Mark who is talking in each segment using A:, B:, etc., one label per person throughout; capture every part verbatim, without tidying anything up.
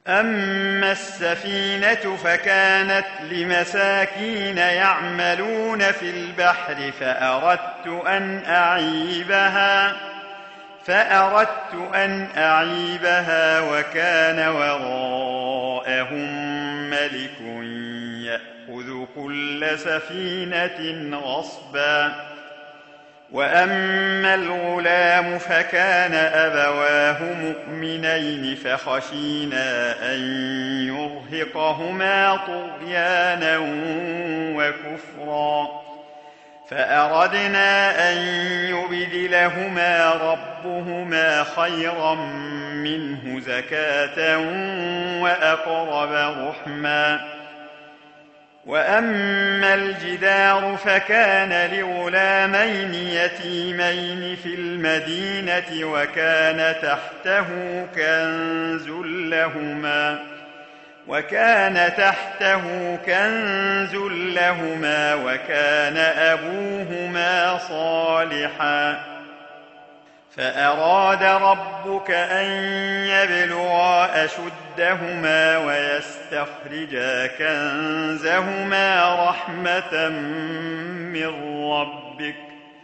A: أما السفينة فكانت لمساكين يعملون في البحر فأردت أن أعيبها فأردت أن أعيبها وكان وراءهم ملك يأخذ كل سفينة غصبا. وأما الغلام فكان أبواه مؤمنين فخشينا أن يرهقهما طغيانا وكفرا فأردنا أن يبدلهما ربهما خيرا منه زكاة وأقرب رحما. وأما الجدار فكان لغلامين يتيمين في المدينة وكان تحته كنز لهما وكان تحته كنز لهما وكان أبوهما صالحا فأراد ربك أن يبلغا أشدهما ويستخرجا كنزهما رحمة من ربك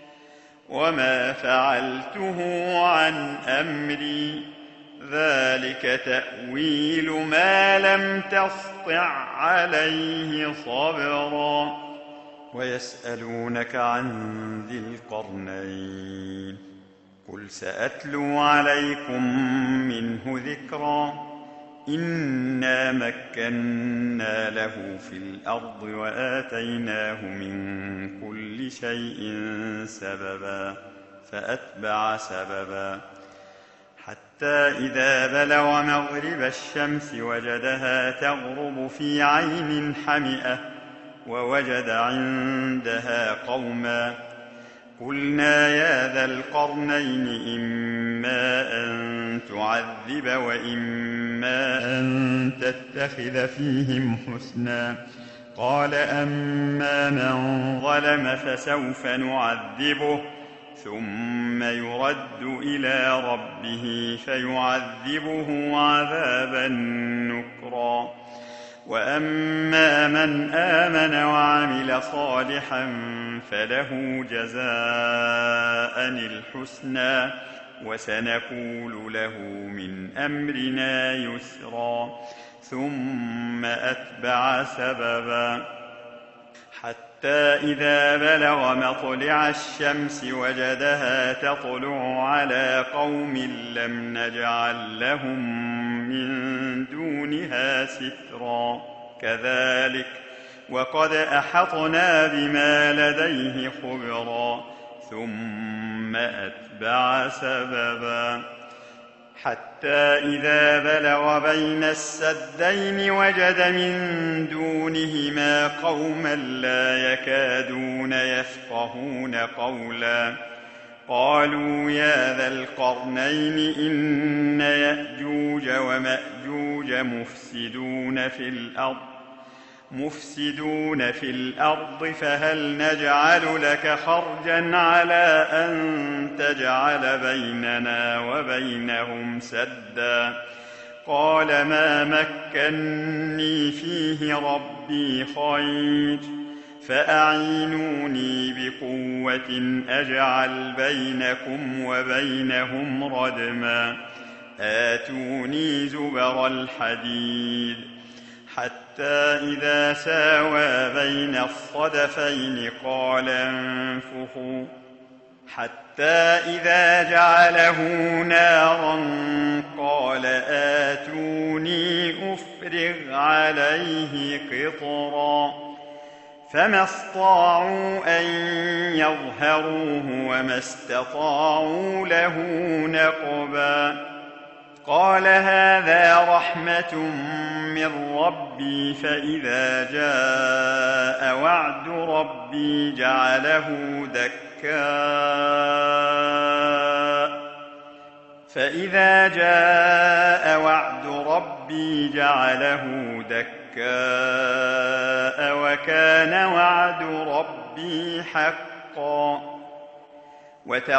A: وما فعلته عن أمري ذلك تأويل ما لم تسطع عليه صبرا. ويسألونك عن ذي القرنين قل سأتلو عليكم منه ذكرا إنا مكنا له في الأرض وآتيناه من كل شيء سببا فأتبع سببا حتى إذا بلغ مغرب الشمس وجدها تغرب في عين حمئة ووجد عندها قوما قلنا يا ذا القرنين إما أن تعذب وإما أن تتخذ فيهم حسنا قال أما من ظلم فسوف نعذبه ثم يرد إلى ربه فيعذبه عذابا نكرا وأما من آمن وعمل صالحا فله جزاء الحسنى وسنقول له من أمرنا يسرا ثم أتبع سببا حتى إذا بلغ مطلع الشمس وجدها تطلع على قوم لم نجعل لهم من دونها سترا كذلك وقد أحطنا بما لديه خبرا ثم أتبع سببا حتى إذا بلغ بين السدين وجد من دونهما قوما لا يكادون يفقهون قولا قالوا يا ذا القرنين إن يأجوج ومأجوج مفسدون في الأرض مفسدون في الأرض فهل نجعل لك خرجا على أن تجعل بيننا وبينهم سدا قال ما مكني فيه ربي خير فأعينوني بقوة أجعل بينكم وبينهم ردما آتوني زبر الحديد حتى إذا ساوى بين الصدفين قال انفخوا حتى إذا جعله نارا قال آتوني أفرغ عليه قطرا فما استطاعوا أن يظهروه وما استطاعوا له نقبا قال هذا رحمة من ربي فإذا جاء وعد ربي جعله دكاء فإذا جاء وعد ربي جعله دكاء وكان وعد ربي حقا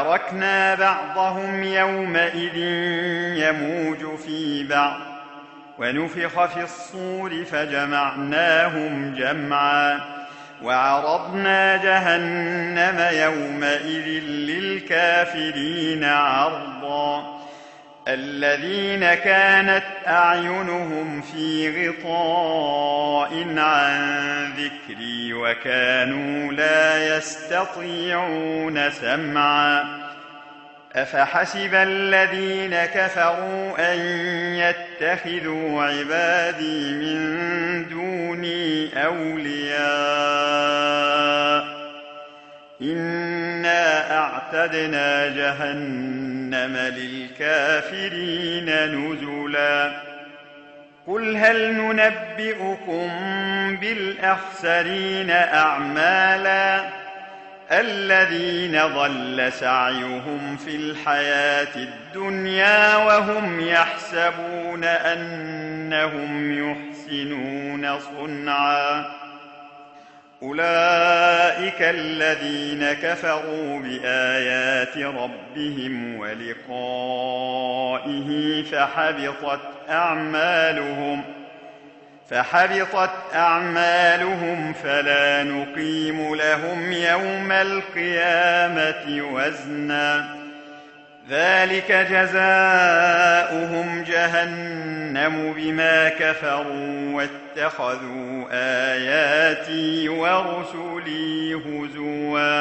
A: وتركنا بعضهم يومئذ يموج في بعض ونفخ في الصور فجمعناهم جمعا وعرضنا جهنم يومئذ للكافرين عرضا الذين كانت أعينهم في غطاء عن ذكري وكانوا لا يستطيعون سمعا أفحسب الذين كفروا أن يتخذوا عبادي من دوني أولياء إنا أعتدنا جهنم للكافرين نزلا قل هل ننبئكم بالأخسرين أعمالا الذين ضل سعيهم في الحياة الدنيا وهم يحسبون أنهم يحسنون صنعا أولئك الذين كفروا بآيات ربهم ولقائه فحبطت أعمالهم فحبطت أعمالهم فلا نقيم لهم يوم القيامة وزنا ذلك جزاؤهم جهنم بما كفروا واتخذوا آياتي ورسلي هزوا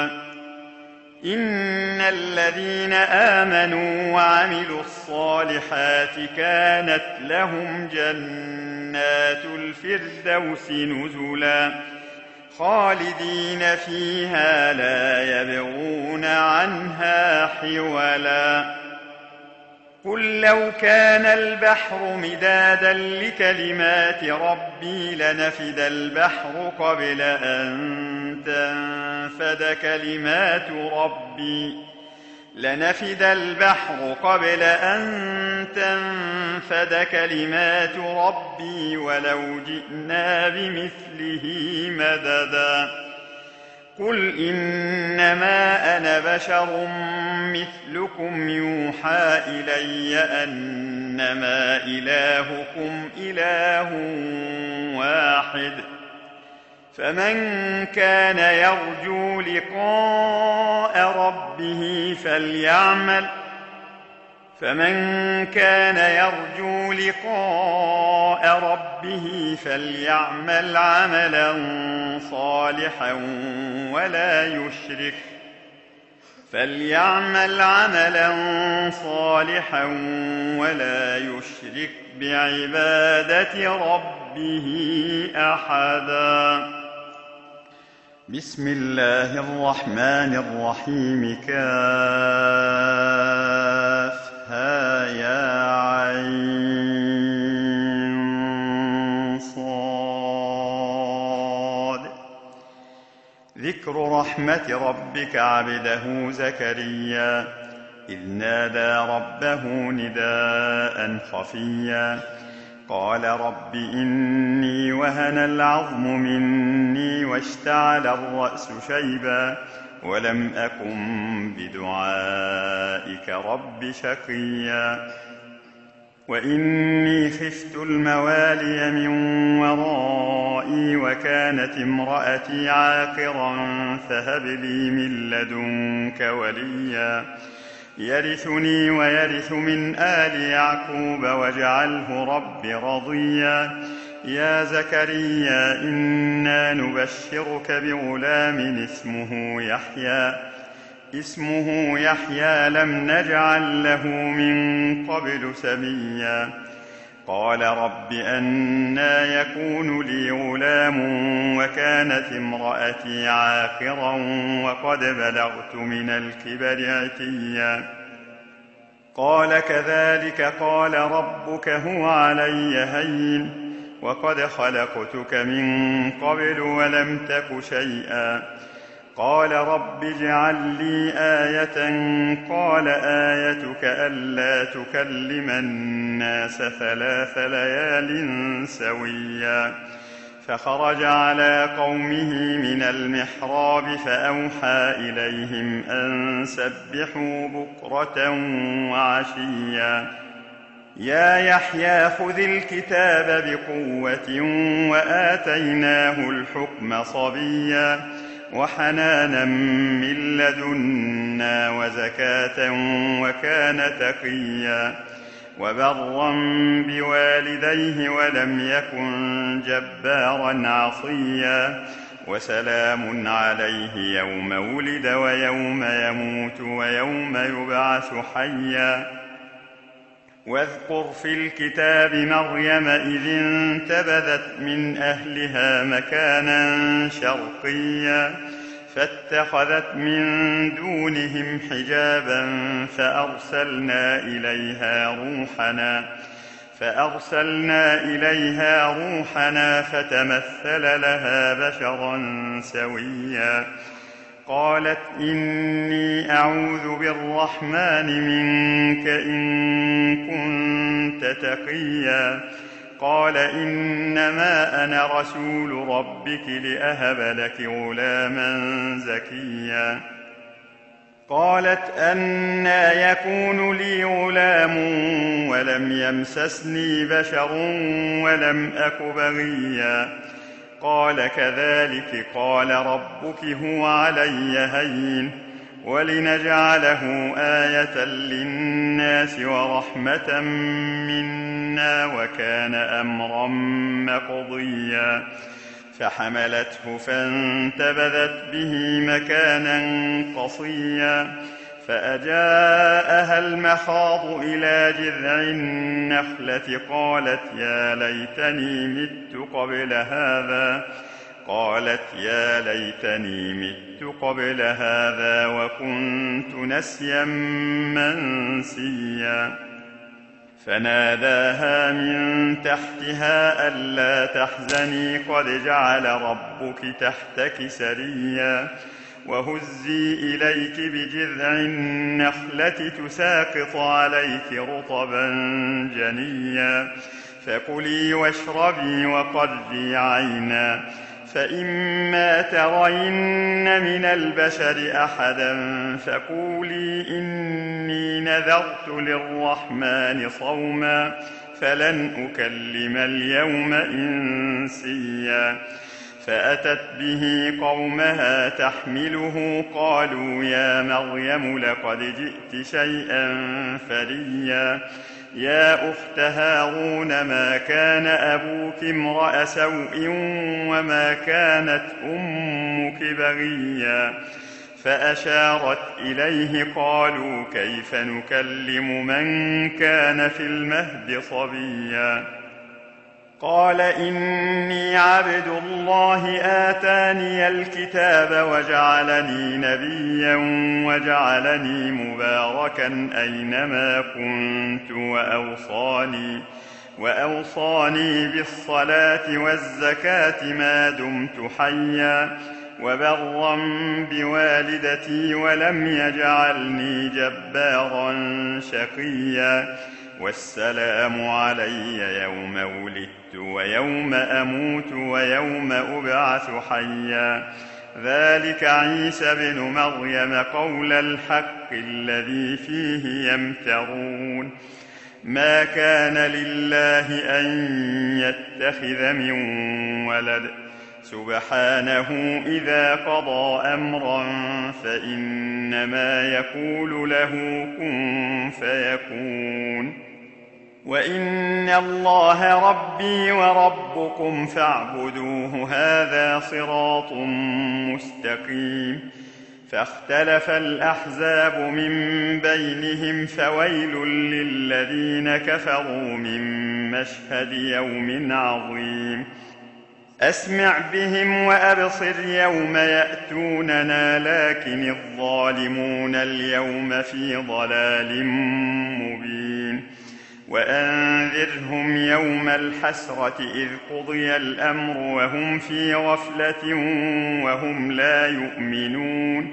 A: إن الذين آمنوا وعملوا الصالحات كانت لهم جنات الفردوس نزلا خالدين فيها لا يبغون عنها حولا قل لو كان البحر مدادا لكلمات ربي لنفد البحر قبل أن تنفد كلمات ربي لنفد البحر قبل أن تنفد كلمات ربي ولو جئنا بمثله مددا قل إنما أنا بشر مثلكم يوحى إلي أنما إلهكم إله واحد فمن كان يرجو لقاء ربه فليعمل فمن كان يرجو لقاء ربه فليعمل عملا صالحا ولا يشرك فليعمل عملا صالحا ولا يشرك بعبادة ربه أحدا بسم الله الرحمن الرحيم كافها يا عين صاد ذكر رحمة ربك عبده زكريا إذ نادى ربه نداء خفيا قال رب إني وهن العظم مني واشتعل الرأس شيبا ولم أكن بدعائك رب شقيا وإني خفت الموالي من ورائي وكانت امرأتي عاقرا فهب لي من لدنك وليا يرثني ويرث من آل يعقوب واجعله رب رضيا يا زكريا إنا نبشرك بغلام اسمه يحيى اسمه يحيى لم نجعل له من قبل سميا قال رب أنى يكون لي غلام وكانت امرأتي عاقرا وقد بلغت من الكبر عتيا قال كذلك قال ربك هو علي هين وقد خلقتك من قبل ولم تك شيئا قال رب اجعل لي آية قال آيتك ألا تكلم الناس ثلاث ليال سويا فخرج على قومه من المحراب فأوحى إليهم أن سبحوا بكرة وعشيا يا يحيى خذ الكتاب بقوة وآتيناه الحكم صبيا وحنانا من لدنا وزكاة وكان تقيا وبرا بوالديه ولم يكن جبارا عصيا وسلام عليه يوم ولد ويوم يموت ويوم يبعث حيا واذكر في الكتاب مريم إذ انتبذت من أهلها مكانا شرقيا فاتخذت من دونهم حجابا فأرسلنا إليها روحنا فأرسلنا إليها روحنا فتمثل لها بشرا سويا قالت إني أعوذ بالرحمن منك إن كنت تقيا قال إنما أنا رسول ربك لأهب لك غلاما زكيا قالت أنى يكون لي غلام ولم يمسسني بشر ولم أك بغيا قال كذلك قال ربك هو علي هين ولنجعله آية للناس ورحمة منا وكان أمرا مقضيا فحملته فانتبذت به مكانا قصيا فأجاءها المخاض إلى جذع النخلة قالت يا ليتني مت قبل هذا قالت يا ليتني مت قبل هذا وكنت نسيا منسيا فناداها من تحتها ألا تحزني قد جعل ربك تحتك سريا وهزي إليك بجذع النخلة تساقط عليك رطبا جنيا فكلي واشربي وقري عينا فإما ترين من البشر أحدا فقولي إني نذرت للرحمن صوما فلن أكلم اليوم إنسيا فأتت به قومها تحمله قالوا يا مريم لقد جئت شيئا فريا يا أخت هارون ما كان أبوك امرأ سوء وما كانت أمك بغيا فأشارت إليه قالوا كيف نكلم من كان في المهد صبيا قال إني عبد الله آتاني الكتاب وجعلني نبيا وجعلني مباركا أينما كنت وأوصاني, وأوصاني بالصلاة والزكاة ما دمت حيا وبرا بوالدتي ولم يجعلني جبارا شقيا والسلام علي يوم ولدت ويوم أموت ويوم أبعث حيا ذلك عيسى بن مريم قول الحق الذي فيه يمترون ما كان لله أن يتخذ من ولد سبحانه إذا قضى أمرا فإنما يقول له كن فيكون وإن الله ربي وربكم فاعبدوه هذا صراط مستقيم فاختلف الأحزاب من بينهم فويل للذين كفروا من مشهد يوم عظيم أسمع بهم وأبصر يوم يأتوننا لكن الظالمون اليوم في ضلال مبين وأنذرهم يوم الحسرة إذ قضي الأمر وهم في غفلة وهم لا يؤمنون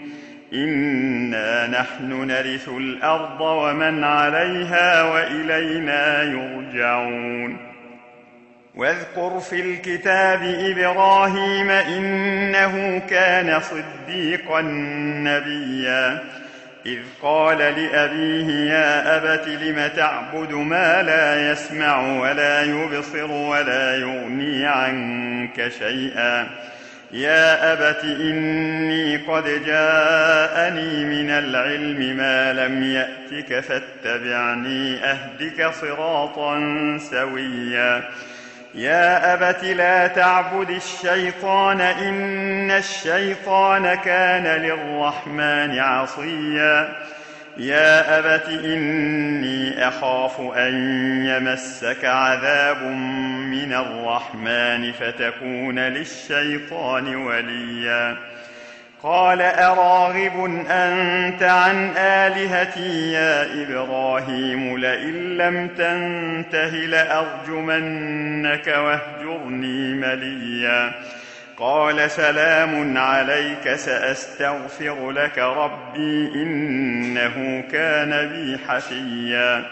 A: إنا نحن نرث الأرض ومن عليها وإلينا يرجعون واذكر في الكتاب إبراهيم إنه كان صديقا نبيا إذ قال لأبيه يا أبت لم تعبد ما لا يسمع ولا يبصر ولا يغني عنك شيئا يا أبت إني قد جاءني من العلم ما لم يأتك فاتبعني أهدك صراطا سويا يا أبت لا تعبد الشيطان إن الشيطان كان للرحمن عصيا يا أبت إني أخاف أن يمسك عذاب من الرحمن فتكون للشيطان وليا قال أراغب أنت عن آلهتي يا إبراهيم لئن لم تنته لأرجمنك واهجرني مليا قال سلام عليك سأستغفر لك ربي إنه كان بي حفيا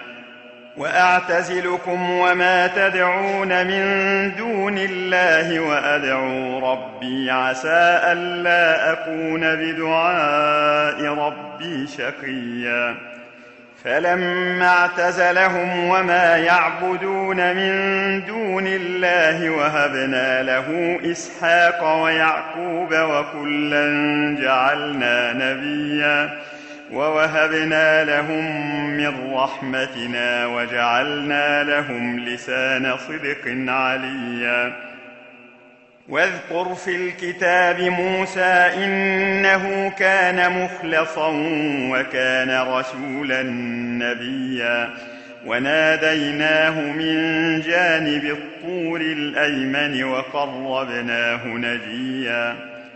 A: وأعتزلكم وما تدعون من دون الله وأدعو ربي عسى ألا أكون بدعاء ربي شقيا فلما اعتزلهم وما يعبدون من دون الله وهبنا له إسحاق ويعقوب وكلا جعلنا نبيا ووهبنا لهم من رحمتنا وجعلنا لهم لسان صدق عليا واذكر في الكتاب موسى إنه كان مخلصا وكان رسولا نبيا وناديناه من جانب الطور الأيمن وقربناه نجيا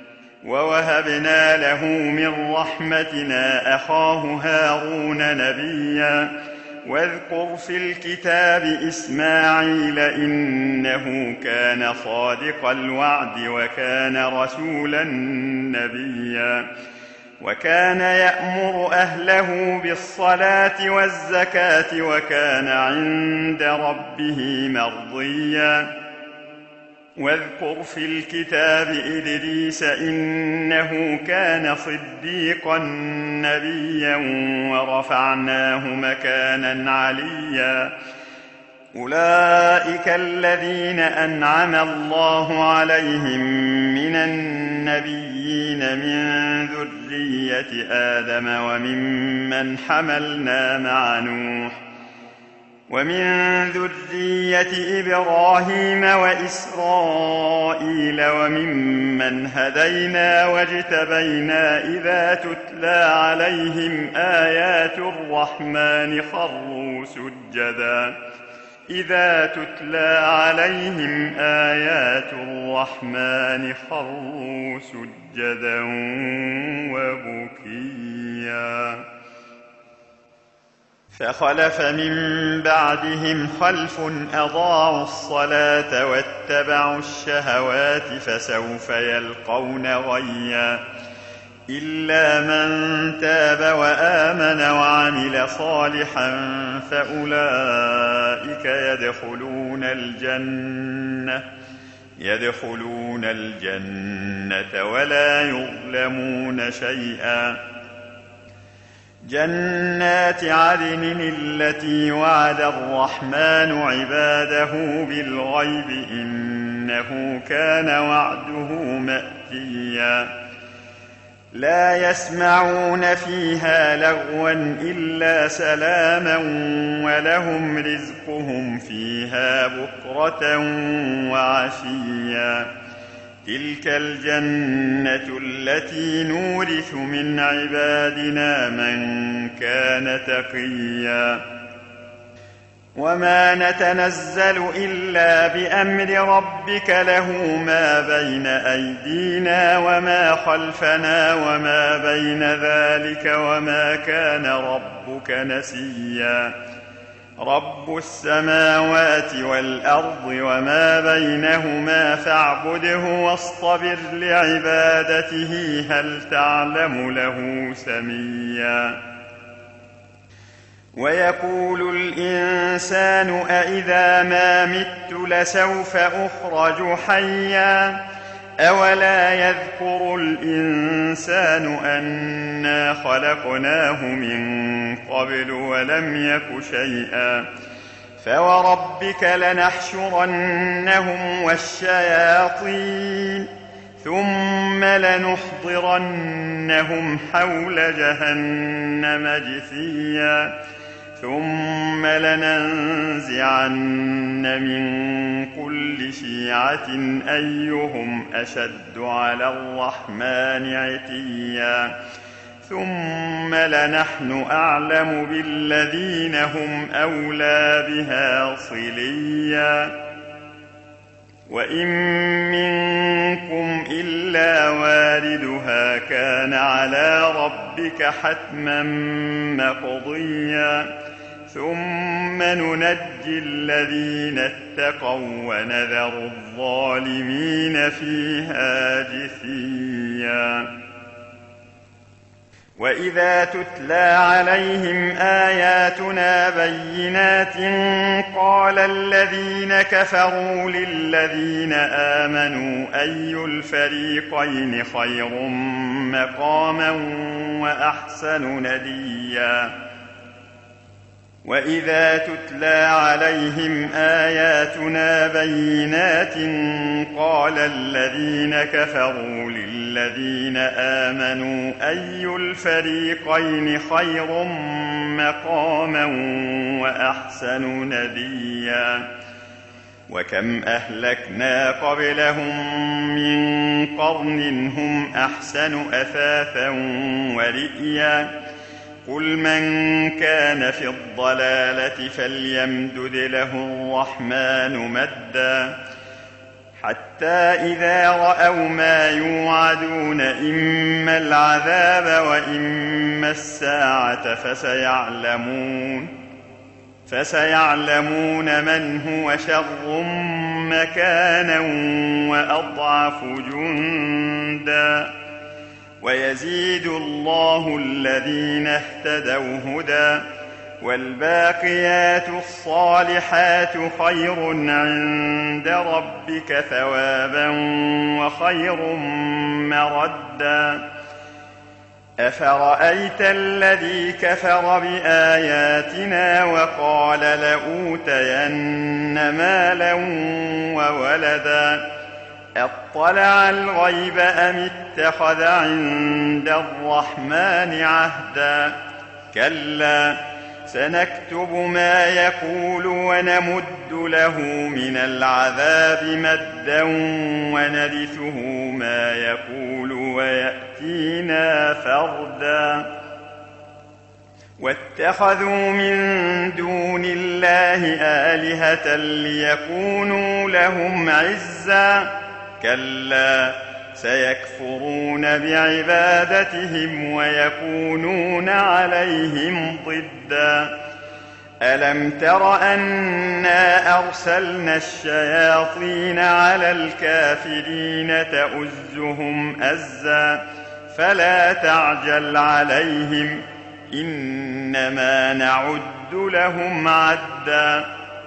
A: ووهبنا له من رحمتنا أخاه هارون نبيا واذكر في الكتاب إسماعيل إنه كان صادق الوعد وكان رسولا نبيا وكان يأمر أهله بالصلاة والزكاة وكان عند ربه مرضيا واذكر في الكتاب إدريس إنه كان صديقا نبيا ورفعناه مكانا عليا أولئك الذين أنعم الله عليهم من النبيين من ذرية آدم وممن حملنا مع نوح ومن ذرية إبراهيم وإسرائيل وممن هدينا واجتبينا إذا تتلى عليهم آيات الرحمن خروا سجدا إذا تتلى عليهم آيات الرحمن خروا سجدا وبكيا فخلف من بعدهم خلف أضاعوا الصلاة واتبعوا الشهوات فسوف يلقون غيا إلا من تاب وآمن وعمل صالحا فأولئك يدخلون الجنة يدخلون الجنة ولا يظلمون شيئا جنات عدن التي وعد الرحمن عباده بالغيب إنه كان وعده مأتيا لا يسمعون فيها لغوا إلا سلاما ولهم رزقهم فيها بكرة وعشيا تلك الجنة التي نورث من عبادنا من كان تقيا وما نتنزل إلا بأمر ربك له ما بين أيدينا وما خلفنا وما بين ذلك وما كان ربك نسيا رب السماوات والأرض وما بينهما فاعبده واصطبر لعبادته هل تعلم له سميا ويقول الإنسان أإذا ما مت لسوف أخرج حيا أولا يذكر الإنسان أنا خلقناه من قبل ولم يك شيئا فوربك لنحشرنهم والشياطين ثم لنحضرنهم حول جهنم جثيا ثم لننزعن من كل شيعة أيهم أشد على الرحمن عتيا ثم لنحن أعلم بالذين هم أولى بها صليا وإن منكم إلا واردها كان على ربك حتما مقضيا ثم ننجي الذين اتقوا ونذر الظالمين فيها جثيا وإذا تتلى عليهم آياتنا بينات قال الذين كفروا للذين آمنوا أي الفريقين خير مقاما وأحسن نديا وإذا تتلى عليهم آياتنا بينات قال الذين كفروا للذين آمنوا أي الفريقين خير مقاما وأحسن نديا وكم أهلكنا قبلهم من قرن هم أحسن أثاثا ورئيا قل من كان في الضلالة فليمدد له الرحمن مدا حتى إذا رأوا ما يوعدون إما العذاب وإما الساعة فسيعلمون فسيعلمون من هو شر مكانا وأضعف جندا ويزيد الله الذين اهتدوا هدى والباقيات الصالحات خير عند ربك ثوابا وخير مردا أفرأيت الذي كفر بآياتنا وقال لأوتين مالا وولدا أطلع الغيب أم اتخذ عند الرحمن عهدا كلا سنكتب ما يقول ونمد له من العذاب مدا ونرثه ما يقول ويأتينا فردا واتخذوا من دون الله آلهة ليكونوا لهم عزا كلا سيكفرون بعبادتهم ويكونون عليهم ضدا ألم تر أنا أرسلنا الشياطين على الكافرين تؤزهم أزا فلا تعجل عليهم إنما نعد لهم عدا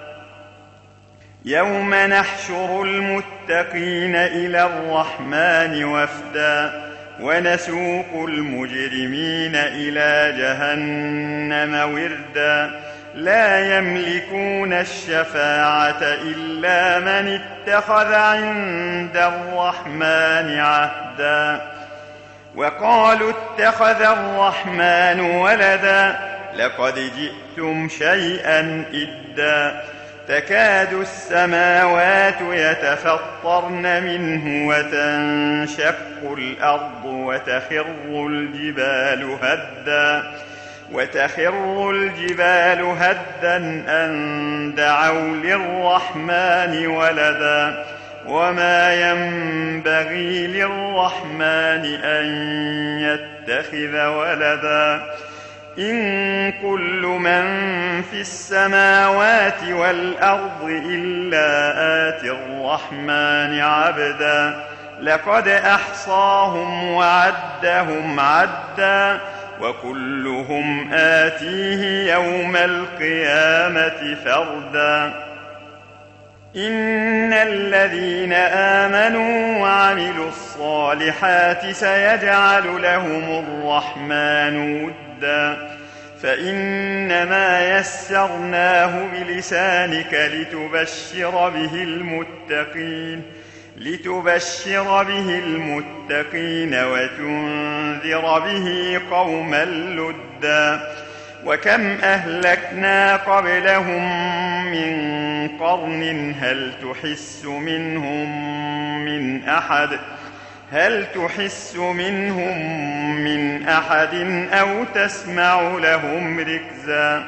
A: يوم نحشر المتقين إلى الرحمن وفدا ونسوق المجرمين إلى جهنم وردا لا يملكون الشفاعة إلا من اتخذ عند الرحمن عهدا وقالوا اتخذ الرحمن ولدا لقد جئتم شيئا إدا تكاد السماوات يتفطرن منه وتنشق الأرض وتخر الجبال هدا وتخر الجبال هدا أن دعوا للرحمن ولدا وما ينبغي للرحمن أن يتخذ ولدا إن كل من في السماوات والأرض إلا آتي الرحمن عبدا لقد أحصاهم وعدهم عدا وكلهم آتيه يوم القيامة فردا إن الذين آمنوا وعملوا الصالحات سيجعل لهم الرحمن ودا فإنما يسرناه بلسانك لتبشر به المتقين لتبشر به المتقين وتنذر به قوما لدا وكم أهلكنا قبلهم من قرن هل تحس منهم من أحد هل تحس منهم من أحد أو تسمع لهم ركزا.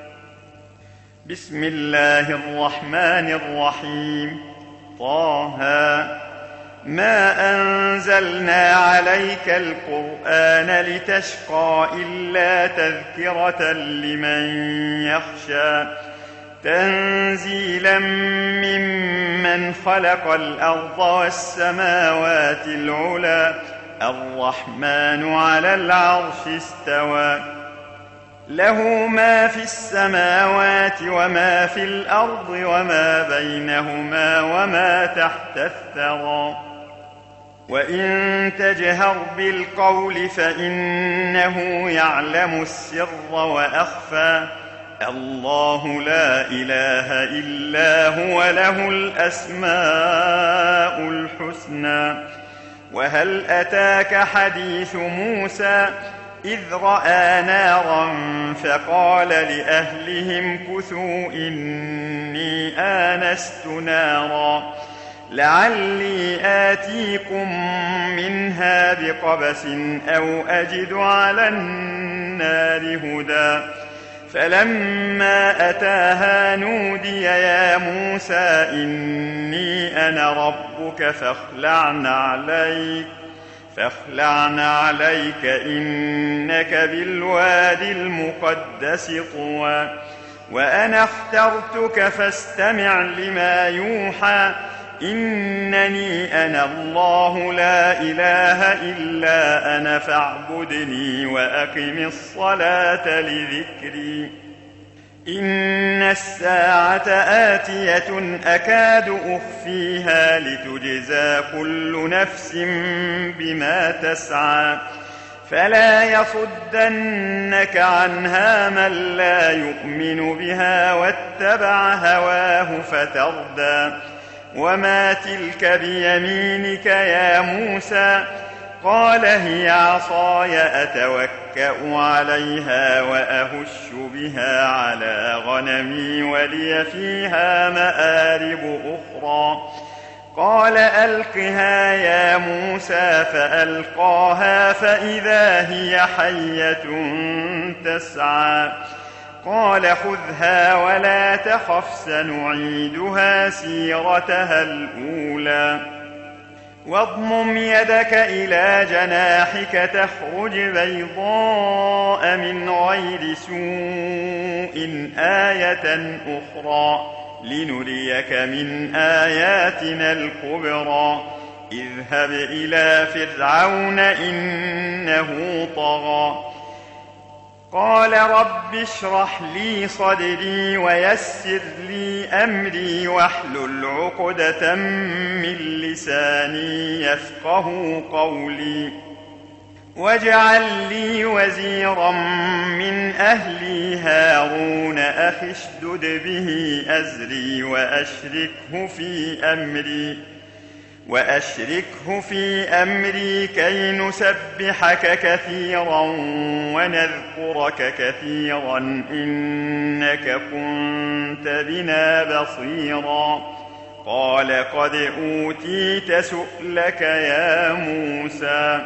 A: بسم الله الرحمن الرحيم. طه ما أنزلنا عليك القرآن لتشقى إلا تذكرة لمن يخشى تنزيلا ممن خلق الأرض والسماوات العلى الرحمن على العرش استوى له ما في السماوات وما في الأرض وما بينهما وما تحت الثرى وإن تجهر بالقول فإنه يعلم السر وأخفى الله لا إله إلا هو له الأسماء الحسنى. وهل أتاك حديث موسى إذ رأى نارا فقال لأهلهم كثوا إني آنست نارا لعلي آتيكم منها بقبس أو أجد على النار هدى فلما أتاها نودي يا موسى إني أنا ربك فاخلع عليك فاخلع عليك إنك بالوادي المقدس طوى وأنا اخترتك فاستمع لما يوحى إنني أنا الله لا إله إلا أنا فاعبدني وأقم الصلاة لذكري إن الساعة آتية أكاد أخفيها لتجزى كل نفس بما تسعى فلا يصدنك عنها من لا يؤمن بها واتبع هواه فتردى وما تلك بيمينك يا موسى قال هي عصاي أتوكأ عليها وأهش بها على غنمي ولي فيها مآرب أخرى قال ألقها يا موسى فألقاها فإذا هي حية تسعى قال خذها ولا تخف سنعيدها سيرتها الأولى واضمم يدك إلى جناحك تخرج بيضاء من غير سوء آية أخرى لنريك من آياتنا الكبرى اذهب إلى فرعون إنه طغى قال رب اشرح لي صدري ويسر لي أمري واحلل عقدة من لساني يفقه قولي واجعل لي وزيرا من أهلي هارون أخي اشدد به أزري وأشركه في أمري وأشركه في أمري كي نسبحك كثيرا ونذكرك كثيرا إنك كنت بنا بصيرا قال قد أوتيت سؤلك يا موسى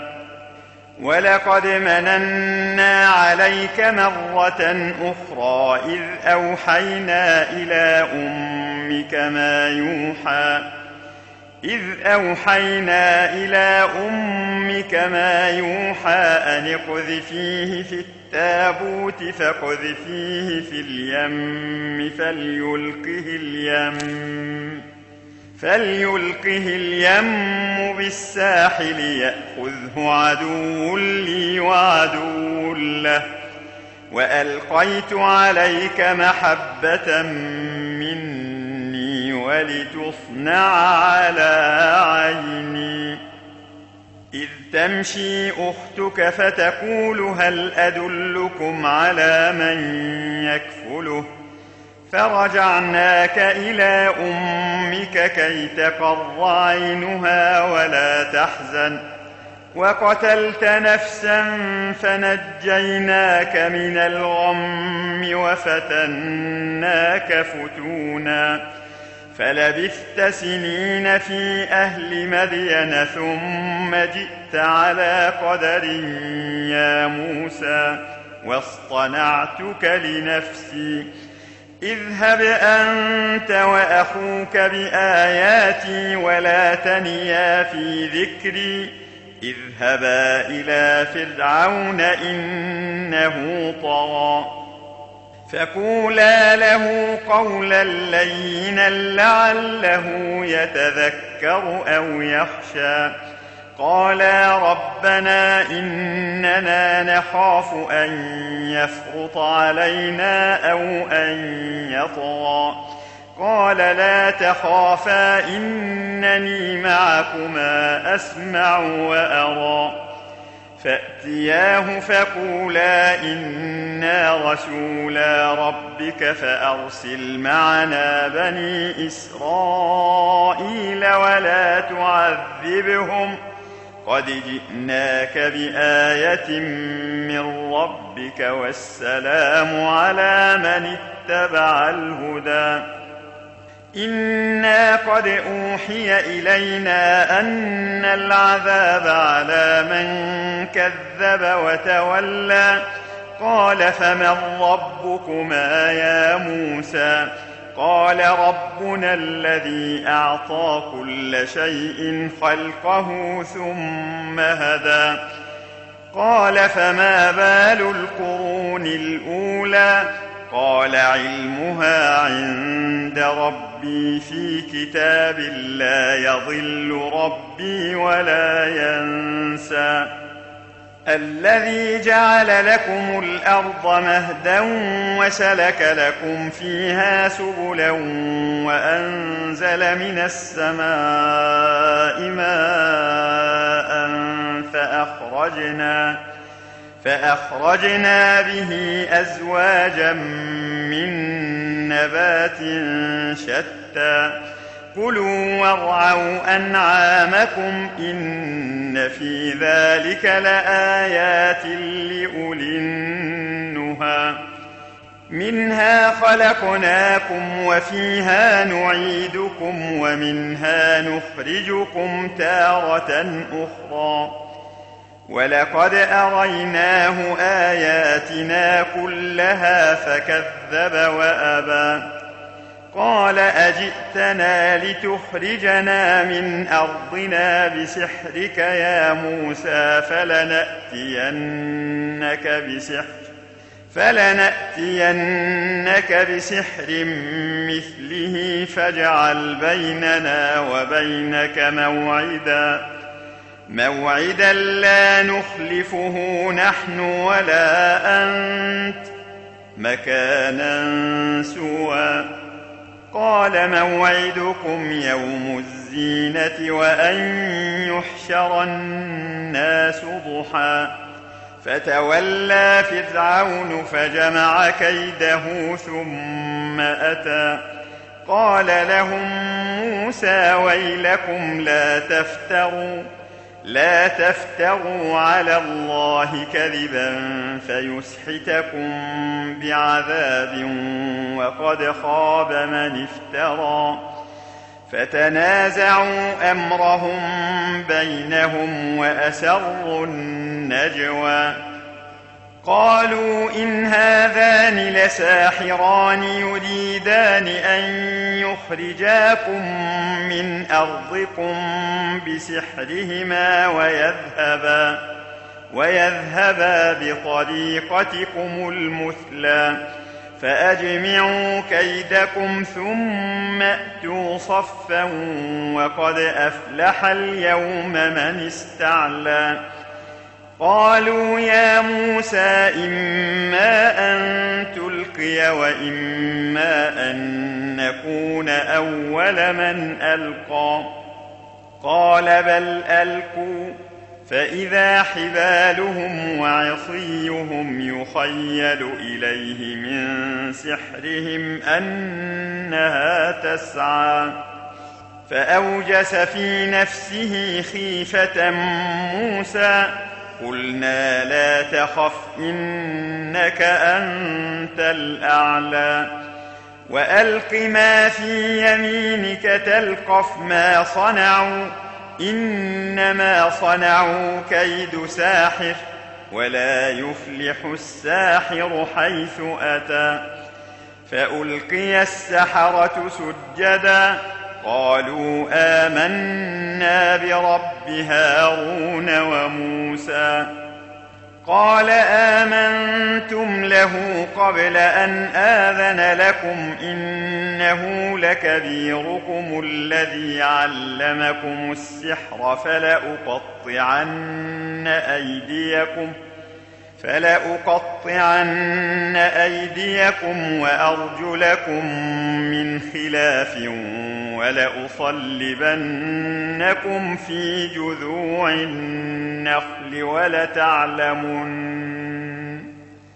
A: ولقد مننا عليك مرة أخرى إذ أوحينا إلى أمك ما يوحى إذ أوحينا إلى أمك ما يوحى أن اقذفيه في التابوت فاقذفيه في اليم فليلقه اليم فليلقه اليم بالساحل يأخذه عدو لي وعدو له وألقيت عليك محبة مني ولتصنع على عيني. إذ تمشي أختك فتقول هل أدلكم على من يكفله، فرجعناك إلى أمك كي تقر عينها ولا تحزن، وقتلت نفسا فنجيناك من الغم وفتناك فتونا، فلبثت سنين في أهل مدين ثم جئت على قدر يا موسى، واصطنعتك لنفسي. اذهب أنت وأخوك بآياتي ولا تنيا في ذكري، اذهبا إلى فرعون إنه طغى، فقولا له قولا لينا لعله يتذكر أو يخشى. قالا ربنا إننا نخاف أن يفرط علينا أو أن يطغى. قال لا تخافا إنني معكما أسمع وأرى. فأتياه فقولا إنا رسولا ربك فأرسل معنا بني إسرائيل ولا تعذبهم، قد جئناك بآية من ربك والسلام على من اتبع الهدى. إنا قد أوحي إلينا أن العذاب على من كذب وتولى. قال فمن ربكما يا موسى؟ قال ربنا الذي أعطى كل شيء خلقه ثم هدى. قال فما بال القرون الأولى؟ قال علمها عند ربي في كتاب لا يضل ربي ولا ينسى. الذي جعل لكم الأرض مهدا وسلك لكم فيها سبلا وأنزل من السماء ماء فأخرجنا فأخرجنا به أزواجا من نبات شتى. كلوا وارعوا أنعامكم إن في ذلك لآيات لأولي النهى. منها خلقناكم وفيها نعيدكم ومنها نخرجكم تارة أخرى. ولقد أريناه آياتنا كلها فكذب وأبى. قال أجئتنا لتخرجنا من أرضنا بسحرك يا موسى فلنأتينك بسحر فلنأتينك بسحر مثله فاجعل بيننا وبينك موعدا موعدا لا نخلفه نحن ولا أنت مكانا سوى. قال موعدكم يوم الزينة وأن يحشر الناس ضحى. فتولى فرعون فجمع كيده ثم أتى. قال لهم موسى ويلكم لا تفتروا لا تفتروا على الله كذبا فيسحتكم بعذاب وقد خاب من افترى. فتنازعوا أمرهم بينهم وأسروا النجوى. قالوا إن هذان لساحران يريدان أن يخرجاكم من أرضكم بسحرهما ويذهبا, ويذهبا بطريقتكم المثلى. فأجمعوا كيدكم ثم أتوا صفا وقد أفلح اليوم من استعلى. قالوا يا موسى إما أن تلقي وإما أن نكون أول من ألقى. قال بل ألقوا، فإذا حبالهم وعصيهم يخيل إليه من سحرهم أنها تسعى. فأوجس في نفسه خيفة موسى، قلنا لا تخف إنك أنت الأعلى، وألق ما في يمينك تلقف ما صنعوا، إنما صنعوا كيد ساحر، ولا يفلح الساحر حيث أتى. فألقي السحرة سجدا، قالوا آمنا برب هارون وموسى. قال آمنتم له قبل أن آذن لكم إنه لكبيركم الذي علمكم السحر، فلأقطعن أيديكم فلأقطعن أيديكم وأرجلكم من خلاف ولأصلبنكم في جذوع النخل ولتعلمن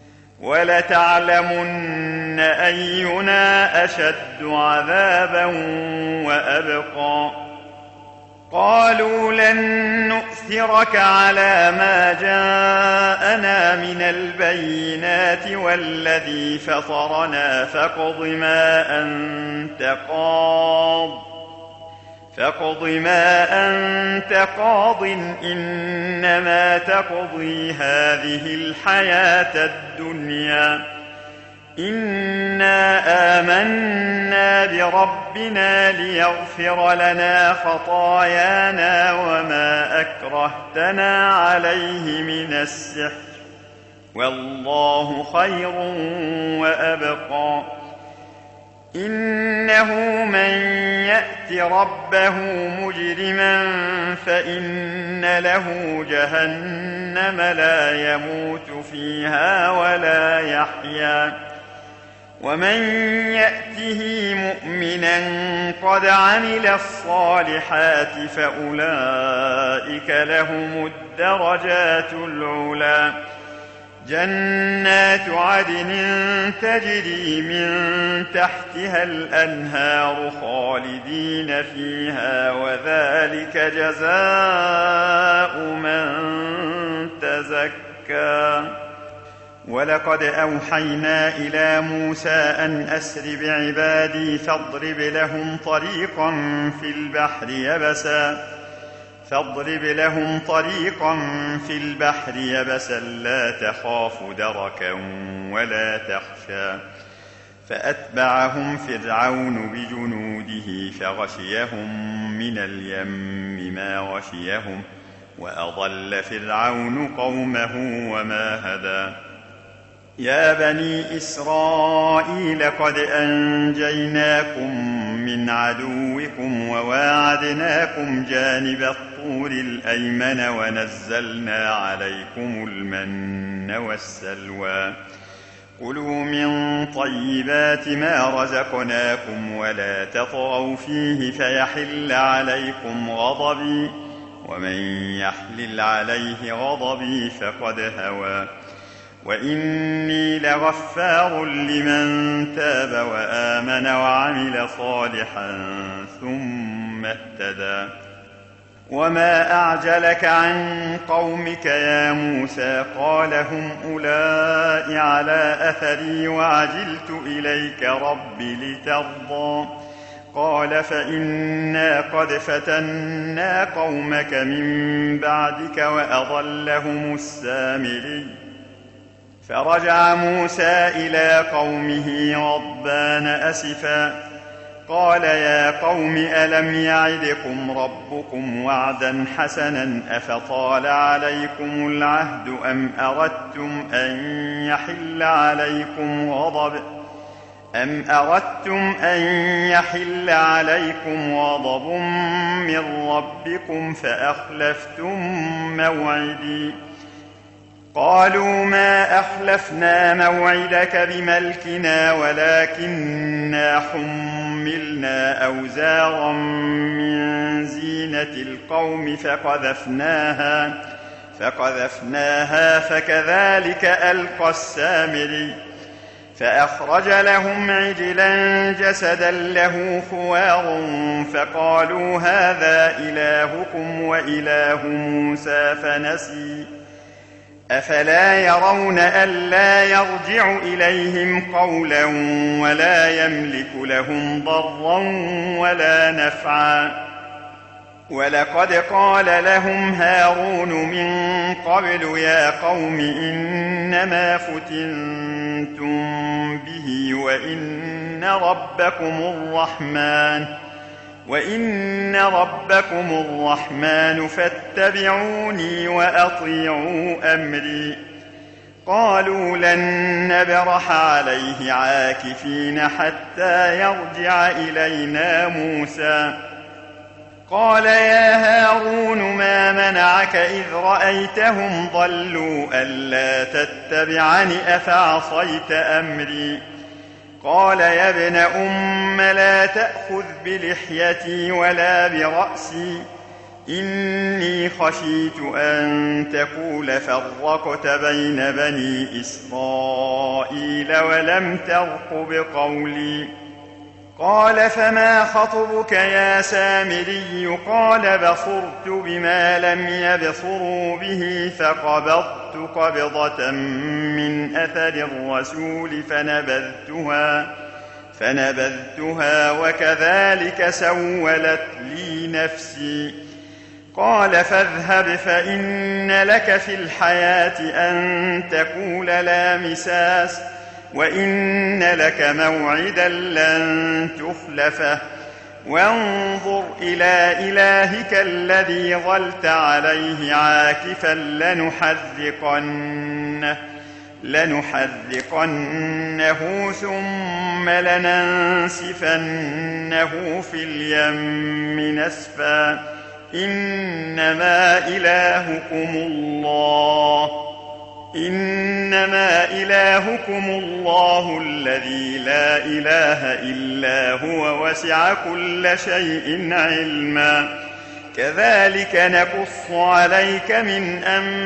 A: ولتعلمن أينا أشد عذابا وأبقى. قالوا لن نؤثرك على ما جاءنا من البينات والذي فطرنا فاقض ما أنت قاض فاقض ما أنت قاض إنما تقضي هذه الحياة الدنيا. إنا آمنا بربنا ليغفر لنا خطايانا وما أكرهتنا عليه من السحر، والله خير وأبقى. إنه من يأت ربه مجرما فإن له جهنم لا يموت فيها ولا يحيا، ومن يأته مؤمنا قد عمل الصالحات فأولئك لهم الدرجات العلى. جنات عدن تجري من تحتها الأنهار خالدين فيها، وذلك جزاء من تزكى. ولقد أوحينا إلى موسى أن أسر بعبادي فاضرب لهم طريقا في البحر يبسا فاضرب لهم طريقا في البحر يبسا لا تخاف دركا ولا تخشى. فأتبعهم فرعون بجنوده فغشيهم من اليم ما غشيهم، وأضل فرعون قومه وما هدى. يا بني إسرائيل قد أنجيناكم من عدوكم وواعدناكم جانب الطور الأيمن ونزلنا عليكم المن والسلوى. كلوا من طيبات ما رزقناكم ولا تطغوا فيه فيحل عليكم غضبي، ومن يحلل عليه غضبي فقد هوى. وإني لغفار لمن تاب وآمن وعمل صالحا ثم اهتدى. وما أعجلك عن قومك يا موسى؟ قال هم أولئك على أثري وعجلت إليك رب لترضى. قال فإنا قد فتنا قومك من بعدك وأضلهم السامري. فرجع موسى إلى قومه غضبان أسفا، قال يا قوم ألم يعدكم ربكم وعدا حسنا أفطال عليكم العهد أم أردتم أن يحل عليكم غضب أم أردتم أن يحل عليكم غضب من ربكم فأخلفتم موعدي. قالوا ما أخلفنا موعدك بملكنا ولكننا حملنا أوزارا من زينة القوم فقذفناها فقذفناها فكذلك ألقى السامري فأخرج لهم عجلا جسدا له خوار فقالوا هذا إلهكم وإله موسى فنسي أفلا يرون ألا يرجع إليهم قولا ولا يملك لهم ضرا ولا نفعا ولقد قال لهم هارون من قبل يا قوم إنما فتنتم به وإن ربكم الرحمن وإن ربكم الرحمن فاتبعوني وأطيعوا أمري قالوا لن نبرح عليه عاكفين حتى يرجع إلينا موسى قال يا هارون ما منعك إذ رأيتهم ضلوا ألا تتبعني أفعصيت أمري قال يا ابن أم لا تأخذ بلحيتي ولا برأسي إني خشيت أن تقول فرقت بين بني إسرائيل ولم ترقب قولي قال فما خطبك يا سامري قال بصرت بما لم يبصروا به فقبضت قبضة من أثر الرسول فنبذتها فنبذتها وكذلك سولت لي نفسي قال فاذهب فإن لك في الحياة أن تقول لا مساس وإن لك موعدا لن تخلفه وانظر إلى إلهك الذي ظلت عليه عاكفا لنحرقنه لنحرقنه ثم لننسفنه في اليم نسفا إنما إلهكم الله إنما إلهكم الله الذي لا إله إلا هو وسع كل شيء علما كذلك نقص عليك من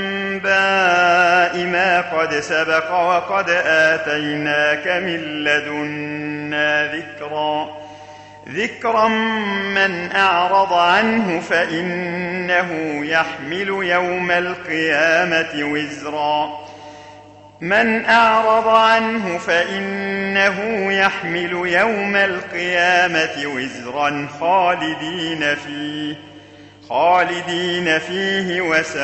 A: أنباء ما قد سبق وقد آتيناك من لدنا ذكرا ذكرا من أعرض عنه فإنه يحمل يوم القيامة وزرا من أعرض عنه فإنه يحمل يوم القيامة وزرا خالدين فيه خالدين فيه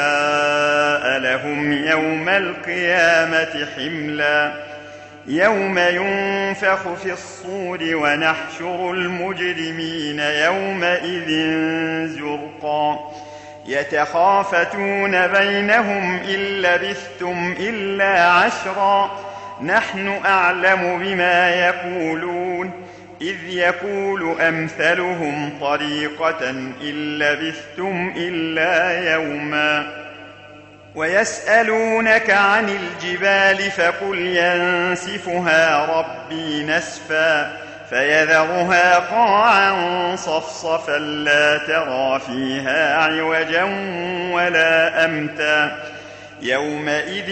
A: وساء لهم يوم القيامة حملا يوم ينفخ في الصور ونحشر المجرمين يومئذ زرقا يتخافتون بينهم إن لبثتم إلا عشرا نحن أعلم بما يقولون إذ يقول أمثلهم طريقة إن لبثتم إلا يوما ويسألونك عن الجبال فقل ينسفها ربي نسفا فيذرها قاعا صفصفا لا ترى فيها عوجا ولا أمتا يومئذ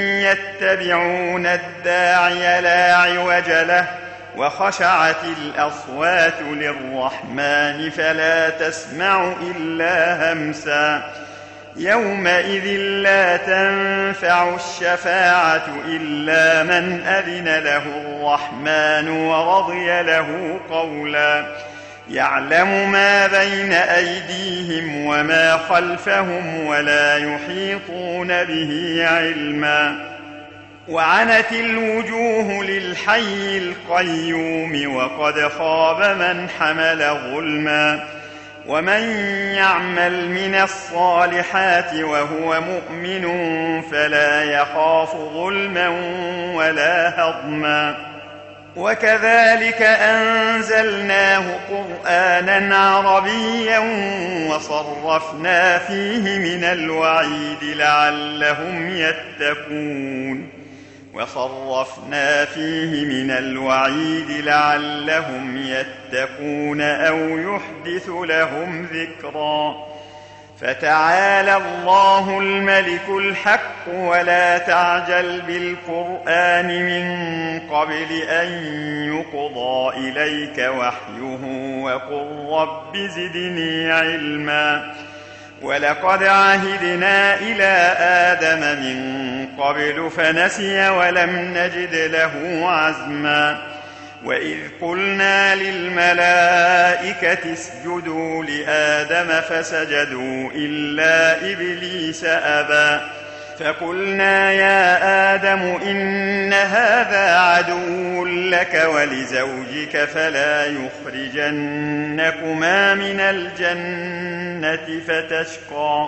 A: يتبعون الداعي لا عوج له وخشعت الأصوات للرحمن فلا تسمع إلا همسا يومئذ لا تنفع الشفاعة إلا من أذن له الرحمن ورضي له قولا يعلم ما بين أيديهم وما خلفهم ولا يحيطون به علما وعنت الوجوه للحي القيوم وقد خاب من حمل ظلما ومن يعمل من الصالحات وهو مؤمن فلا يخاف ظلما ولا هضما وكذلك أنزلناه قرآنا عربيا وصرفنا فيه من الوعيد لعلهم يتقون وصرفنا فيه من الوعيد لعلهم يتقون أو يحدث لهم ذكرا فتعالى الله الملك الحق ولا تعجل بالقرآن من قبل أن يقضى إليك وحيه وقل رب زدني علما ولقد عهدنا إلى آدم من قبل فنسي ولم نجد له عزما وإذ قلنا للملائكة اسجدوا لآدم فسجدوا إلا إبليس أبى فقلنا يا آدم إن هذا عدو لك ولزوجك فلا يخرجنكما من الجنة فتشقى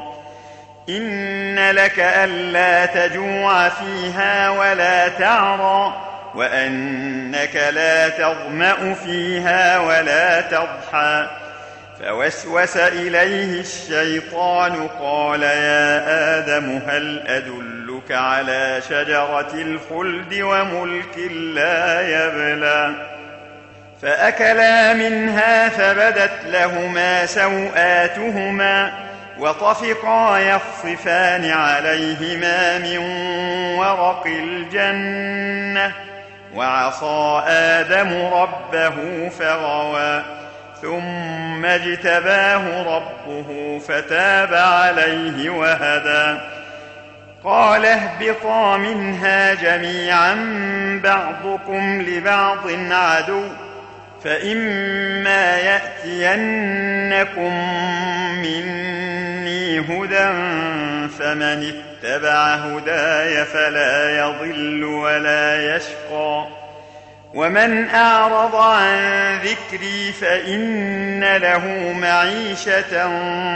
A: إن لك ألا تجوع فيها ولا تعرى وأنك لا تظمأ فيها ولا تضحى فوسوس إليه الشيطان قال يا آدم هل أدلك على شجرة الخلد وملك لا يبلى فأكلا منها فبدت لهما سوآتهما وطفقا يخصفان عليهما من ورق الجنة وعصى آدم ربه فغوى ثم اجتباه ربه فتاب عليه وهدى قال اهبطا منها جميعا بعضكم لبعض عدو فإما يأتينكم مني هدى فمن اتبع هداي فلا يضل ولا يشقى ومن أعرض عن ذكري فإن له معيشة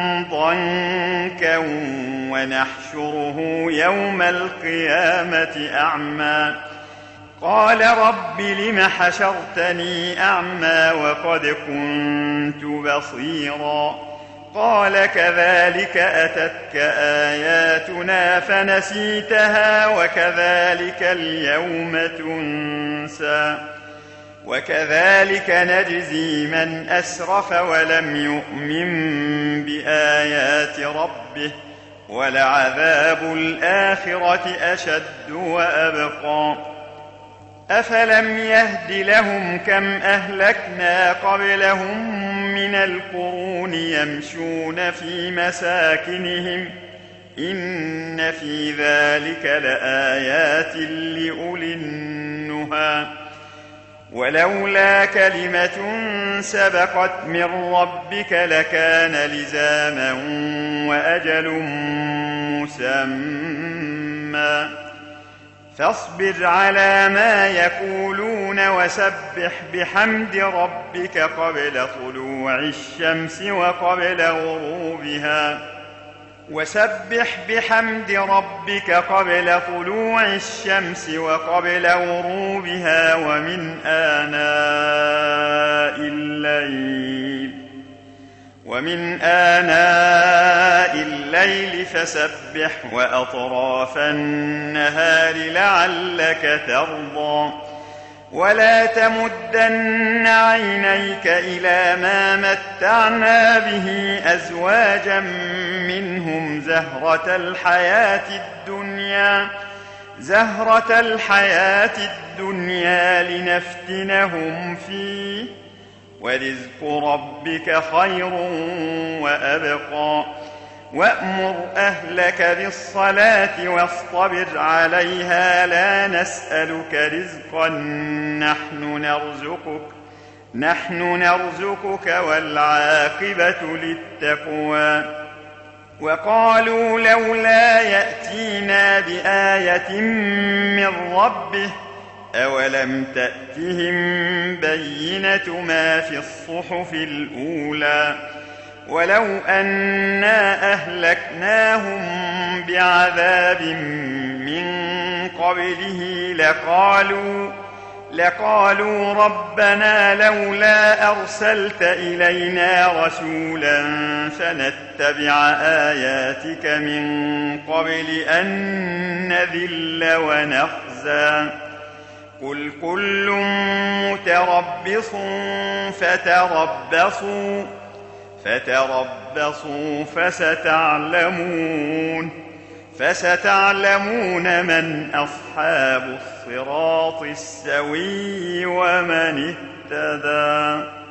A: ضنكا ونحشره يوم القيامة أعمى قال رب لم حشرتني أعمى وقد كنت بصيرا قال كذلك أتتك آياتنا فنسيتها وكذلك اليوم تنسى وكذلك نجزي من أسرف ولم يؤمن بآيات ربه ولعذاب الآخرة أشد وأبقى أفلم يهد لهم كم أهلكنا قبلهم من القرون يمشون في مساكنهم إن في ذلك لآيات لأولي النهى ولولا كلمة سبقت من ربك لكان لزاما وأجل مسمى فاصبر على ما يقولون وسبح بحمد ربك قبل طلوع الشمس وقبل غروبها وسبح بحمد ربك قبل طلوع الشمس وقبل غروبها ومن آناء الليل ومن آناء الليل فسبح وأطراف النهار لعلك ترضى ولا تمدن عينيك إلى ما متعنا به أزواجا منهم زهرة الحياة الدنيا زهرة الحياة الدنيا لنفتنهم فيه ورزق ربك خير وأبقى وأمر أهلك بالصلاة واصطبر عليها لا نسألك رزقا نحن نرزقك نحن نرزقك والعاقبة للتقوى وقالوا لولا يأتينا بآية من ربه أولم تأتهم بينة ما في الصحف الأولى ولو أنا أهلكناهم بعذاب من قبله لقالوا لقالوا ربنا لولا أرسلت إلينا رسولا فنتبع آياتك من قبل أن نذل ونخزى قل كل متربص فتربصوا فتربصوا فستعلمون فستعلمون من أصحاب الصراط السوي ومن اهتدى.